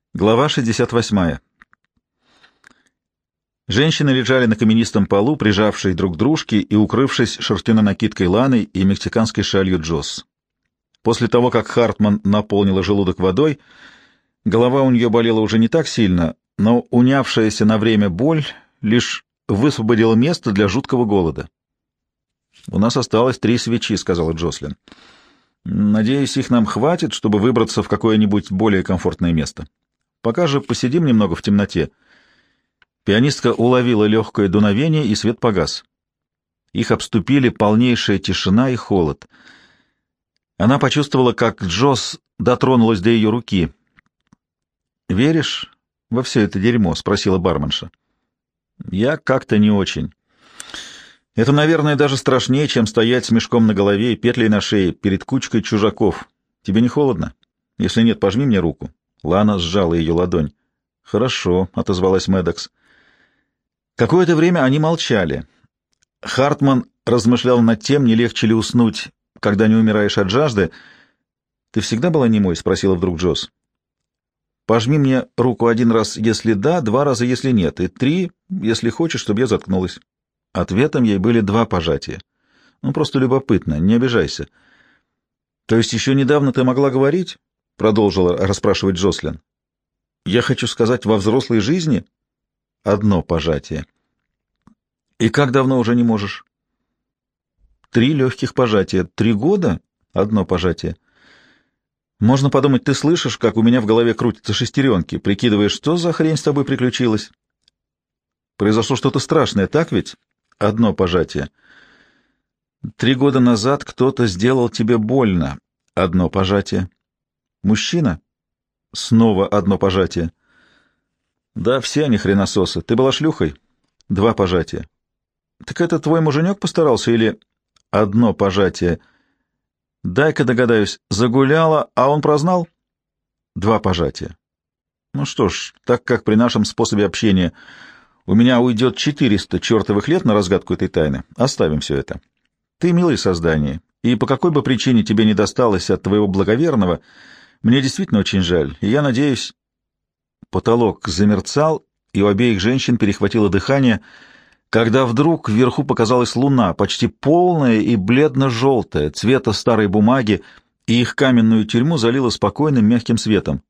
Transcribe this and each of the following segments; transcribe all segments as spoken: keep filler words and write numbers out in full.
Глава шестьдесят восьмая. Женщины лежали на каменистом полу, прижавшие друг к дружке и укрывшись шерстяной накидкой Ланы и мексиканской шалью Джосс. После того, как Хартман наполнила желудок водой, голова у нее болела уже не так сильно, но унявшаяся на время боль лишь высвободила место для жуткого голода. «У нас осталось три свечи», — сказала Джослин. «Надеюсь, их нам хватит, чтобы выбраться в какое-нибудь более комфортное место. Пока же посидим немного в темноте». Пианистка уловила легкое дуновение, и свет погас. Их обступили полнейшая тишина и холод. Она почувствовала, как Джосс дотронулась до ее руки. «Веришь во все это дерьмо?» — спросила барменша. «Я как-то не очень. Это, наверное, даже страшнее, чем стоять с мешком на голове и петлей на шее перед кучкой чужаков. Тебе не холодно? Если нет, пожми мне руку». Лана сжала ее ладонь. «Хорошо», — отозвалась Мэддокс. Какое-то время они молчали. Хартман размышлял над тем, не легче ли уснуть, когда не умираешь от жажды. «Ты всегда была немой?» — спросила вдруг Джосс. «Пожми мне руку один раз, если да, два раза, если нет, и три, если хочешь, чтобы я заткнулась». Ответом ей были два пожатия. «Ну, просто любопытно, не обижайся». «То есть еще недавно ты могла говорить?» — продолжила расспрашивать Джослин. «Я хочу сказать, во взрослой жизни?» «Одно пожатие». «И как давно уже не можешь?» «Три легких пожатия. Три года? Одно пожатие». «Можно подумать, ты слышишь, как у меня в голове крутятся шестеренки, прикидываешь, что за хрень с тобой приключилась?» «Произошло что-то страшное, так ведь?» «Одно пожатие». «Три года назад кто-то сделал тебе больно». «Одно пожатие». «Мужчина?» «Снова одно пожатие». «Да, все они хренососы. Ты была шлюхой?» «Два пожатия». «Так это твой муженек постарался или...» «Одно пожатие». «Дай-ка догадаюсь, загуляла, а он прознал?» «Два пожатия». «Ну что ж, так как при нашем способе общения у меня уйдет четыреста чертовых лет на разгадку этой тайны, оставим все это. Ты милое создание, и по какой бы причине тебе не досталось от твоего благоверного, мне действительно очень жаль, и я надеюсь...» Потолок замерцал, и у обеих женщин перехватило дыхание, когда вдруг вверху показалась луна, почти полная и бледно-желтая, цвета старой бумаги, и их каменную тюрьму залило спокойным мягким светом.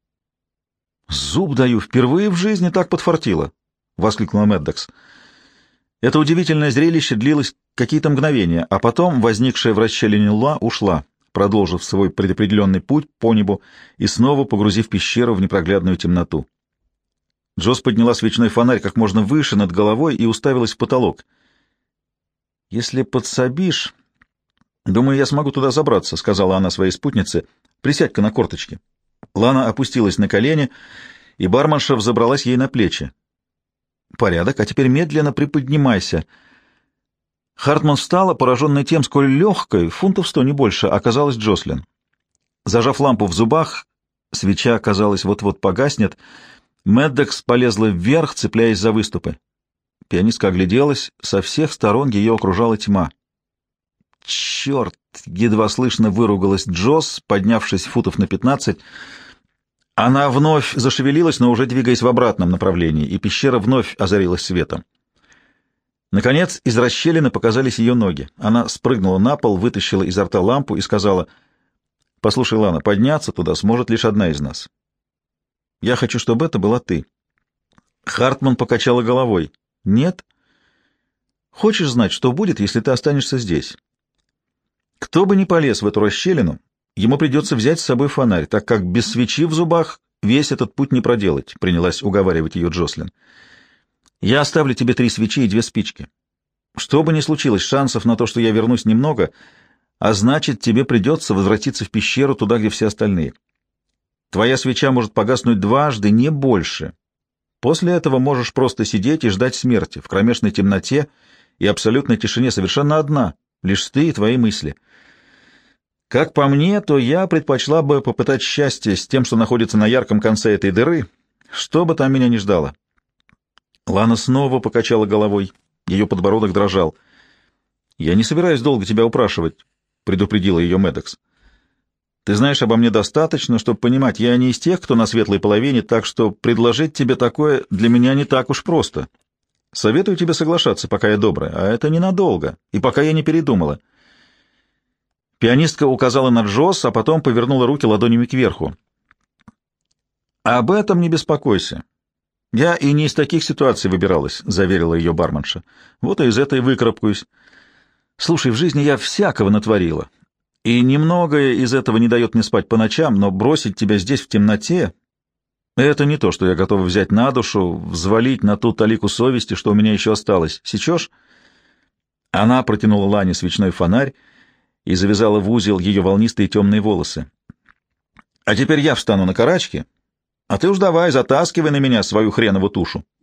«Зуб даю, впервые в жизни так подфартило!» — воскликнула Мэддокс. Это удивительное зрелище длилось какие-то мгновения, а потом возникшая в расщелине луна ушла, продолжив свой предопределенный путь по небу и снова погрузив пещеру в непроглядную темноту. Джосс подняла свечной фонарь как можно выше над головой и уставилась в потолок. «Если подсобишь, думаю, я смогу туда забраться», — сказала она своей спутнице. «Присядь-ка на корточки». Лана опустилась на колени, и барменша взобралась ей на плечи. «Порядок, а теперь медленно приподнимайся». Хартман встала, пораженная тем, сколь легкой, фунтов сто, не больше, оказалась Джослин. Зажав лампу в зубах, свеча, казалось, вот-вот погаснет, Мэддокс полезла вверх, цепляясь за выступы. Пианистка огляделась, со всех сторон ее окружала тьма. «Черт!» — едва слышно выругалась Джосс, поднявшись футов на пятнадцать. Она вновь зашевелилась, но уже двигаясь в обратном направлении, и пещера вновь озарилась светом. Наконец, из расщелины показались ее ноги. Она спрыгнула на пол, вытащила изо рта лампу и сказала: «Послушай, Лана, подняться туда сможет лишь одна из нас. Я хочу, чтобы это была ты». Хартман покачала головой. «Нет? Хочешь знать, что будет, если ты останешься здесь? Кто бы ни полез в эту расщелину, ему придется взять с собой фонарь, так как без свечи в зубах весь этот путь не проделать», — принялась уговаривать ее Джослин. «Я оставлю тебе три свечи и две спички. Что бы ни случилось, шансов на то, что я вернусь, немного, а значит, тебе придется возвратиться в пещеру, туда, где все остальные. Твоя свеча может погаснуть дважды, не больше. После этого можешь просто сидеть и ждать смерти в кромешной темноте и абсолютной тишине, совершенно одна, лишь ты и твои мысли. Как по мне, то я предпочла бы попытать счастье с тем, что находится на ярком конце этой дыры, что бы там меня ни ждало». Лана снова покачала головой. Ее подбородок дрожал. «Я не собираюсь долго тебя упрашивать», — предупредила ее Мэддокс. Ты знаешь обо мне достаточно, чтобы понимать, я не из тех, кто на светлой половине, так что предложить тебе такое для меня не так уж просто. Советую тебе соглашаться, пока я добрая, а это ненадолго, и пока я не передумала». Пианистка указала на Джосс, а потом повернула руки ладонями кверху. «Об этом не беспокойся. Я и не из таких ситуаций выбиралась», — заверила ее барменша. «Вот и из этой выкарабкаюсь. Слушай, в жизни я всякого натворила, и немногое из этого не дает мне спать по ночам, но бросить тебя здесь в темноте — это не то, что я готова взять на душу, взвалить на ту талику совести, что у меня еще осталось. Сечешь?» Она протянула Лане свечной фонарь и завязала в узел ее волнистые темные волосы. «А теперь я встану на карачки, а ты уж давай, затаскивай на меня свою хренову тушу».